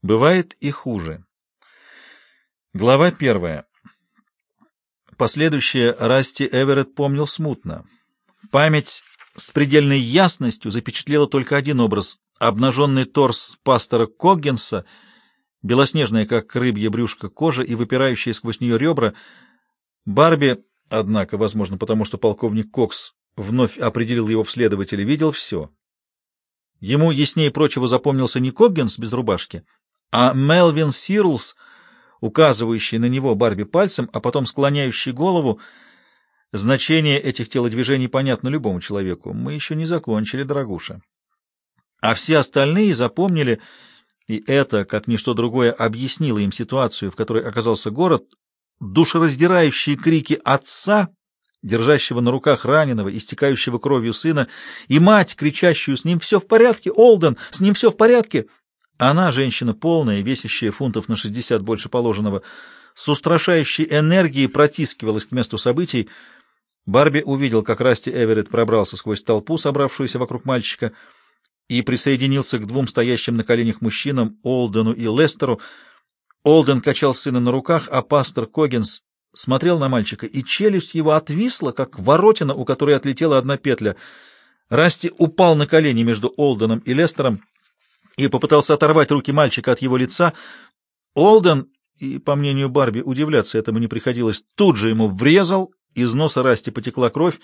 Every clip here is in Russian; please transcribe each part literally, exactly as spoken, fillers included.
Бывает и хуже. Глава первая. Последующее Расти Эверетт помнил смутно. Память с предельной ясностью запечатлела только один образ — обнаженный торс пастора Коггинса, белоснежная, как рыбье брюшко, кожа и выпирающие сквозь нее ребра. Барби, однако, возможно, потому что полковник Кокс вновь определил его в следователя, видел все. Ему яснее прочего запомнился не Коггинс без рубашки, а Мелвин Сирлс, указывающий на него Барби пальцем, а потом склоняющий голову. Значение этих телодвижений понятно любому человеку. Мы еще не закончили, дорогуша. А все остальные запомнили, и это, как ничто другое, объяснило им ситуацию, в которой оказался город, душераздирающие крики отца, держащего на руках раненого, истекающего кровью сына, и мать, кричащую: «С ним все в порядке, Олден! С ним все в порядке!» Она, женщина полная, весящая фунтов на шестьдесят больше положенного, с устрашающей энергией протискивалась к месту событий. Барби увидел, как Расти Эверетт пробрался сквозь толпу, собравшуюся вокруг мальчика, и присоединился к двум стоящим на коленях мужчинам, Олдену и Лестеру. Олден качал сына на руках, а пастор Коггинс смотрел на мальчика, и челюсть его отвисла, как воротина, у которой отлетела одна петля. Расти упал на колени между Олденом и Лестером и попытался оторвать руки мальчика от его лица. Олден, и, по мнению Барби, удивляться этому не приходилось, тут же ему врезал, из носа Расти потекла кровь.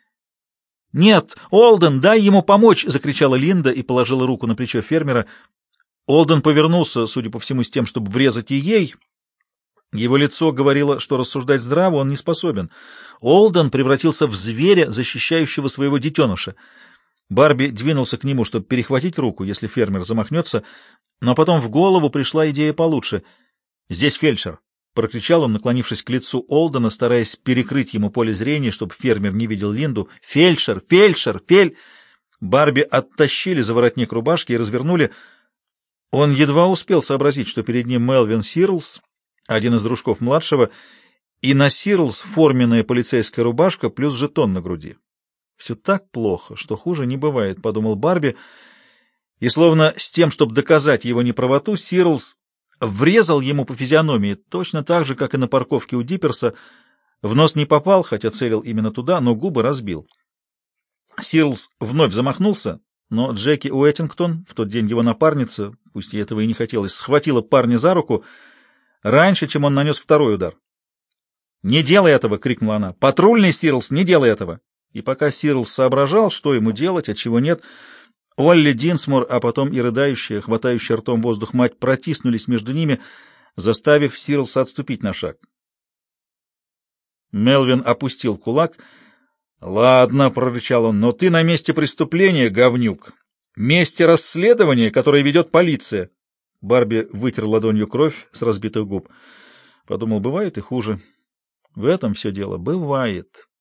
«Нет, Олден, дай ему помочь!» — закричала Линда и положила руку на плечо фермера. Олден повернулся, судя по всему, с тем, чтобы врезать и ей. Его лицо говорило, что рассуждать здраво он не способен. Олден превратился в зверя, защищающего своего детеныша. Барби двинулся к нему, чтобы перехватить руку, если фермер замахнется, но потом в голову пришла идея получше. «Здесь фельдшер!» — прокричал он, наклонившись к лицу Олдена, стараясь перекрыть ему поле зрения, чтобы фермер не видел Линду. «Фельдшер! Фельдшер! Фель!» Барби оттащили за воротник рубашки и развернули. Он едва успел сообразить, что перед ним Мелвин Сирлс, один из дружков младшего, и на Сирлс форменная полицейская рубашка плюс жетон на груди. «Все так плохо, что хуже не бывает», — подумал Барби, и, словно с тем, чтобы доказать его неправоту, Сирлс врезал ему по физиономии, точно так же, как и на парковке у Дипперса. В нос не попал, хотя целил именно туда, но губы разбил. Сирлс вновь замахнулся, но Джеки Уэттингтон, в тот день его напарница, пусть ей этого и не хотелось, схватила парня за руку раньше, чем он нанес второй удар. «Не делай этого!» — крикнула она. «Патрульный, Сирлс, не делай этого!» И пока Сирлс соображал, что ему делать, а чего нет, Олли Динсмор, а потом и рыдающая, хватающая ртом воздух мать протиснулись между ними, заставив Сирлса отступить на шаг. Мелвин опустил кулак. «Ладно», — прорычал он, — «но ты на месте преступления, говнюк. Месте расследования, которое ведет полиция». Барби вытер ладонью кровь с разбитых губ. Подумал, бывает и хуже. В этом все дело. Бывает.